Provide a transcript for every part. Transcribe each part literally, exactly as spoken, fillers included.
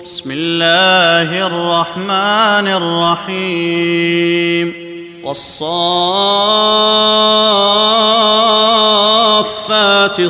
بسم الله الرحمن الرحيم والصافات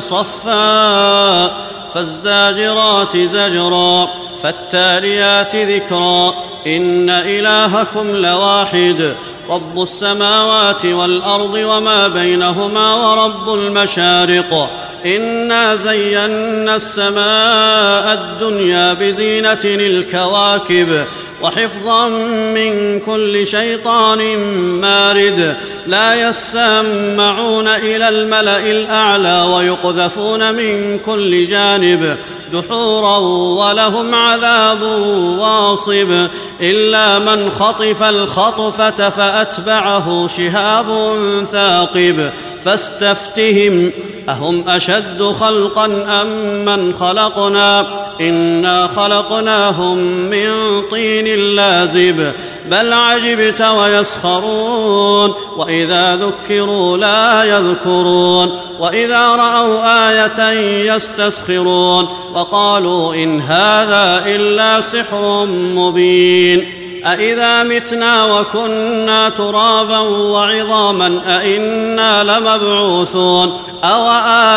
صفا فالزاجرات زجرا فالتاليات ذكرا إن إلهكم لواحد رب السماوات والأرض وما بينهما ورب المشارق إنا زينا السماء الدنيا بزينة الكواكب وحفظا من كل شيطان مارد لا يسمعون إلى الملأ الأعلى ويقذفون من كل جانب دحورا ولهم عذاب واصب إلا من خطف الخطفة فأتبعه شهاب ثاقب فاستفتهم أهم أشد خلقا أم من خلقنا إنا خلقناهم من طين لازب بل عجبت ويسخرون وإذا ذكروا لا يذكرون وإذا رأوا آية يستسخرون وقالوا إن هذا إلا سحر مبين أإذا متنا وكنا ترابا وعظاما أإنا لمبعوثون أو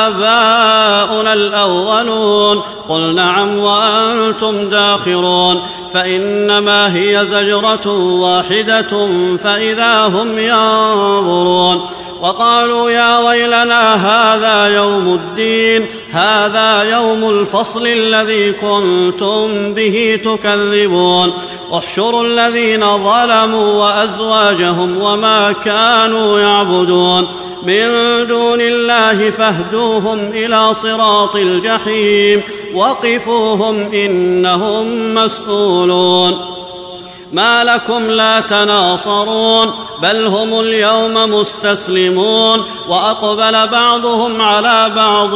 آباؤنا الأولون قل نعم وأنتم داخرون فإنما هي زجرة واحدة فإذا هم ينظرون وقالوا يا ويلنا هذا يوم الدين هذا يوم الفصل الذي كنتم به تكذبون احشروا الذين ظلموا وأزواجهم وما كانوا يعبدون من دون الله فاهدوهم إلى صراط الجحيم وقفوهم إنهم مسؤولون ما لكم لا تناصرون بل هم اليوم مستسلمون وأقبل بعضهم على بعض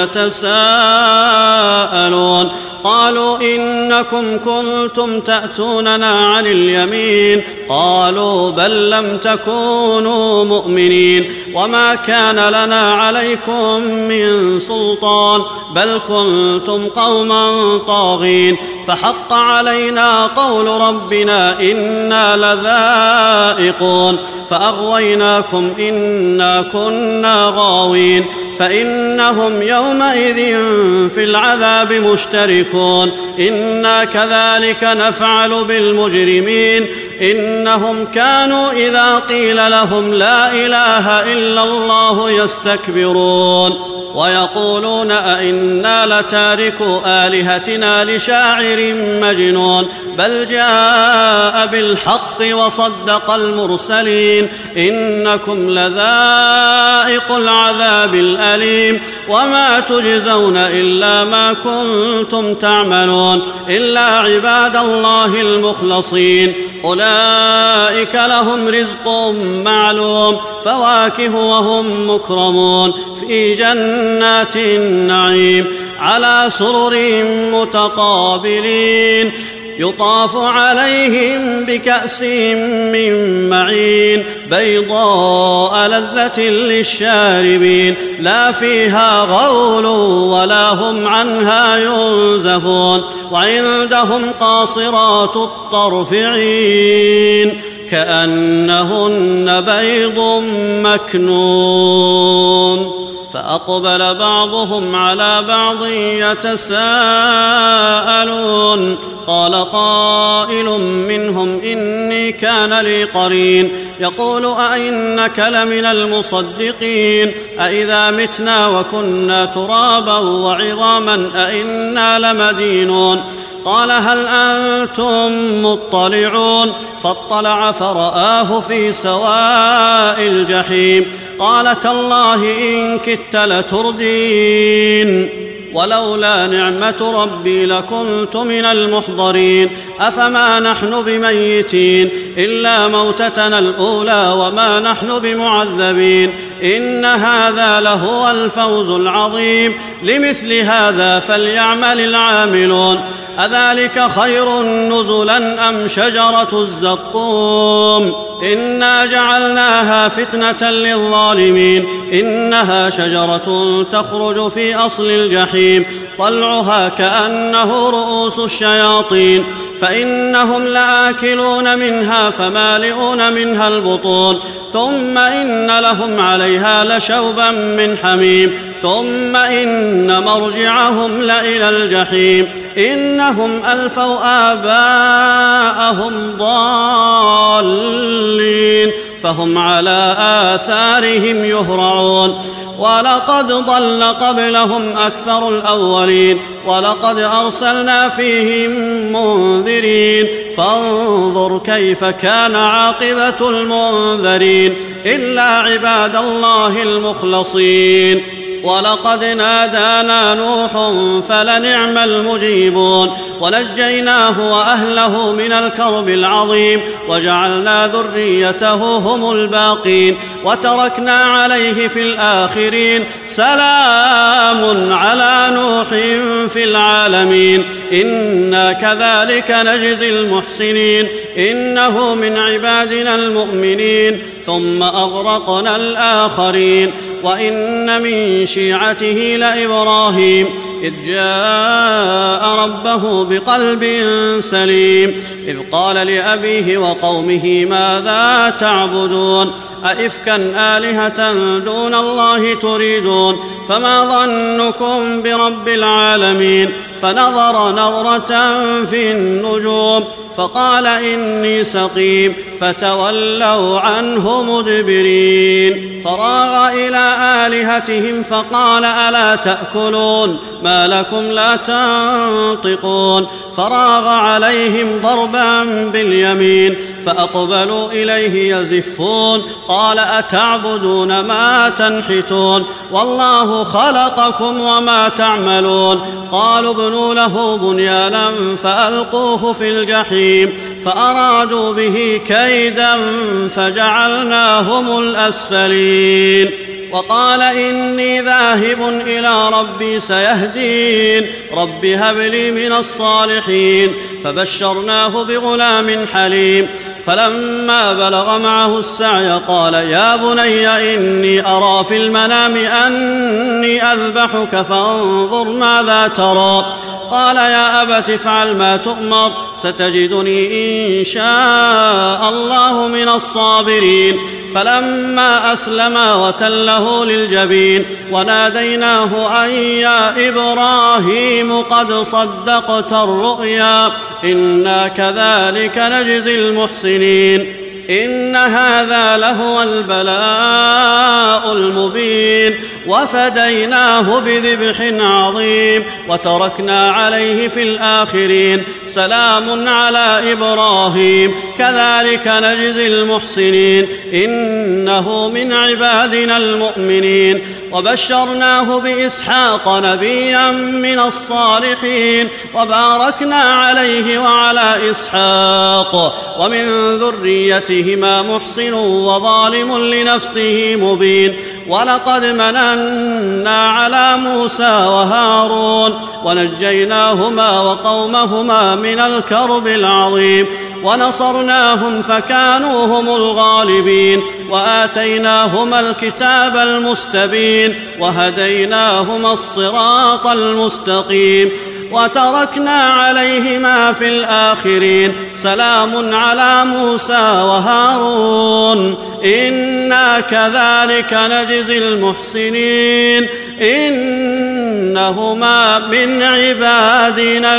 يتساءلون قالوا إنكم كنتم تأتوننا عن اليمين قالوا بل لم تكونوا مؤمنين وما كان لنا عليكم من سلطان بل كنتم قوما طاغين فحق علينا قول ربنا إنا لذائقون فأغويناكم إنا كنا غاوين فإنهم يومئذ في العذاب مشتركون إنا كذلك نفعل بالمجرمين إنهم كانوا إذا قيل لهم لا إله إلا الله يستكبرون ويقولون أئنا لتاركو آلهتنا لشاعر مجنون بل جاء بالحق وصدق المرسلين إنكم لذائق العذاب الأليم وما تجزون إلا ما كنتم تعملون إلا عباد الله المخلصين أولئك لهم رزق معلوم فواكه وهم مكرمون في جنات النعيم على سرر متقابلين يطاف عليهم بكأس من معين بيضاء لذة للشاربين لا فيها غول ولا هم عنها ينزفون وعندهم قاصرات الطرف عين كأنهن بيض مكنون فأقبل بعضهم على بعض يتساءلون قال قائل منهم إني كان لي قرين يقول أئنك لمن المصدقين أئذا متنا وكنا ترابا وعظاما أئنا لمدينون قال هل أنتم مطلعون فاطلع فرآه في سواء الجحيم قال تالله إن كدت لتردين ولولا نعمة ربي لكنت من المحضرين أفما نحن بميتين إلا موتتنا الأولى وما نحن بمعذبين إن هذا لهو الفوز العظيم لمثل هذا فليعمل العاملون أذلك خير نزلا أم شجرة الزقوم إنا جعلناها فتنة للظالمين إنها شجرة تخرج في أصل الجحيم طلعها كأنه رؤوس الشياطين فإنهم لآكلون منها فمالئون منها البطون ثم إن لهم عليها لشوبا من حميم ثم إن مرجعهم لإلى الجحيم إنهم ألفوا آباءهم ضالين فهم على آثارهم يهرعون ولقد ضل قبلهم أكثر الأولين ولقد أرسلنا فيهم منذرين فانظر كيف كان عاقبة المنذرين إلا عباد الله المخلصين ولقد نادانا نوح فلنعم المجيبون ونجيناه وأهله من الكرب العظيم وجعلنا ذريته هم الباقين وتركنا عليه في الآخرين سلام على نوح في العالمين إنا كذلك نجزي المحسنين إنه من عبادنا المؤمنين ثم أغرقنا الآخرين وإن من شيعته لإبراهيم إذ جاء ربه بقلب سليم إذ قال لأبيه وقومه ماذا تعبدون أئفكا آلهة دون الله تريدون فما ظنكم برب العالمين فنظر نظرة في النجوم فقال إني سقيم فتولوا عنه مدبرين فراغ إلى آلهتهم فقال ألا تأكلون ما لكم لا تنطقون فراغ عليهم ضربا باليمين فأقبلوا إليه يزفون قال أتعبدون ما تنحتون والله خلقكم وما تعملون قالوا ابنوا له بنيانا فألقوه في الجحيم فأرادوا به كيدا فجعلناهم الأسفلين وقال إني ذاهب إلى ربي سيهدين رب هب لي من الصالحين فبشرناه بغلام حليم فلما بلغ معه السعي قال يا بني إني أرى في المنام أني أذبحك فانظر ماذا ترى قال يا أبت افعل ما تؤمر ستجدني إن شاء الله من الصابرين فلما أسلما وتله للجبين وناديناه أن يا إبراهيم قد صدقت الرؤيا إنا كذلك نجزي المحسنين إن هذا لهو البلاء المبين وفديناه بذبح عظيم وتركنا عليه في الآخرين سلام على إبراهيم كذلك نجزي المحسنين إنه من عبادنا المؤمنين وبشرناه بإسحاق نبيا من الصالحين وباركنا عليه وعلى إسحاق ومن ذريتهما محسن وظالم لنفسه مبين ولقد مننا على موسى وهارون ونجيناهما وقومهما من الكرب العظيم ونصرناهم فكانوا هم الغالبين وآتيناهما الكتاب المستبين وهديناهما الصراط المستقيم وتركنا عليهما في الآخرين سلام على موسى وهارون إنا كذلك نجزي المحسنين إنهما من عبادنا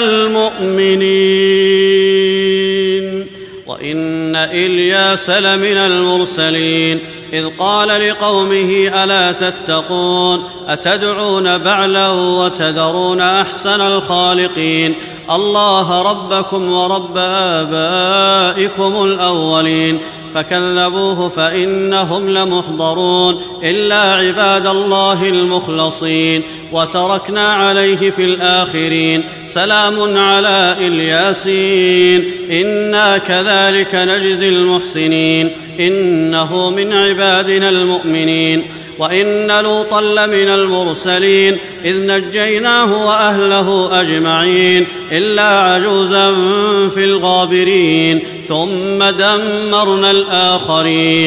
المؤمنين وإن إلياس لمن المرسلين إذ قال لقومه ألا تتقون أتدعون بعلا وتذرون أحسن الخالقين الله ربكم ورب آبائكم الأولين فكذبوه فإنهم لمحضرون إلا عباد الله المخلصين وتركنا عليه في الآخرين سلام على الياسين إنا كذلك نجزي المحسنين إنه من عبادنا المؤمنين وإن لوطا لمن المرسلين إذ نجيناه وأهله أجمعين إلا عجوزا في الغابرين ثم دمرنا الآخرين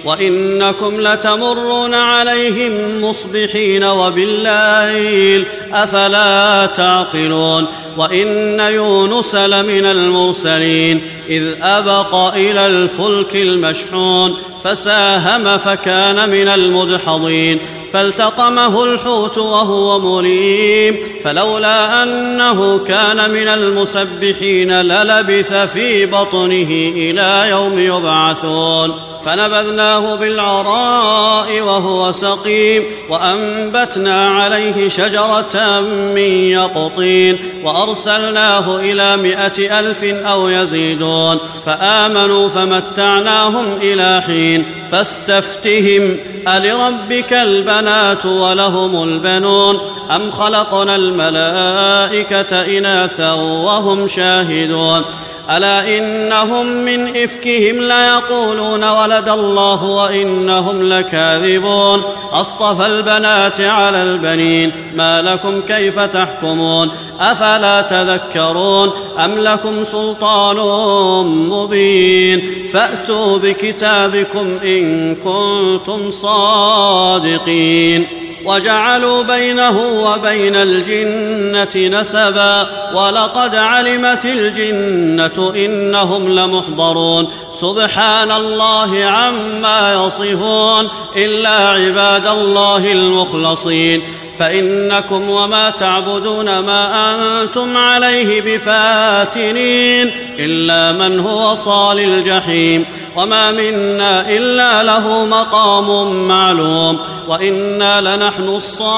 وإنكم لتمرون عليهم مصبحين وبالليل أفلا تعقلون وإن يونس لمن المرسلين إذ أبق إلى الفلك المشحون فساهم فكان من المدحضين فالتقمه الحوت وهو مليم فلولا أنه كان من المسبحين للبث في بطنه إلى يوم يبعثون فنبذناه بالعراء وهو سقيم وأنبتنا عليه شجرة من يقطين وأرسلناه إلى مائة ألف أو يزيدون فآمنوا فمتعناهم إلى حين فاستفتهم ألربك البنات ولهم البنون أم خلقنا الملائكة إناثا وهم شاهدون ألا إنهم من إفكهم ليقولون ولد الله وإنهم لكاذبون أصطفى البنات على البنين ما لكم كيف تحكمون أفلا تذكرون أم لكم سلطان مبين فأتوا بكتابكم إن كنتم صادقين وجعلوا بينه وبين الجنة نسبا ولقد علمت الجنة إنهم لمحضرون سبحان الله عما يصفون إلا عباد الله المخلصين فإنكم وما تعبدون ما أنتم عليه بفاتنين إلا من هو صال الجحيم وما منا إلا له مقام معلوم وإنا لنحن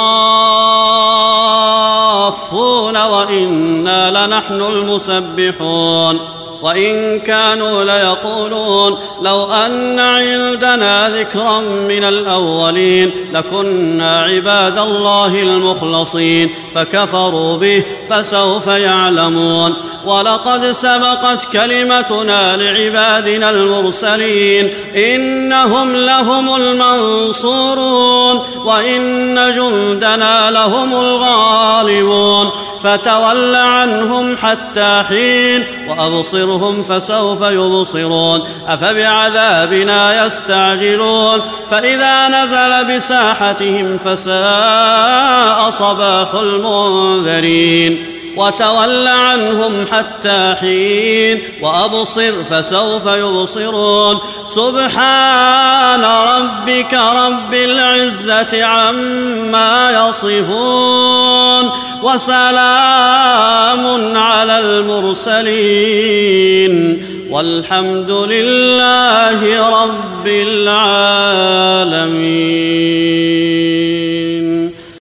الصافون وإنا لنحن المسبحون وإن كانوا ليقولون لو أن عندنا ذكرا من الأولين لكنا عباد الله المخلصين فكفروا به فسوف يعلمون ولقد سبقت كلمتنا لعبادنا المرسلين إنهم لهم المنصورون وإن جندنا لهم الغالبون فتول عنهم حتى حين وأبصرهم فسوف يبصرون أفبعذابنا يستعجلون فإذا نزل بساحتهم فساء صباح المنذرين وتول عنهم حتى حين وأبصر فسوف يبصرون سبحان ربك رب العزة عما يصفون وسلام على المرسلين والحمد لله رب العالمين.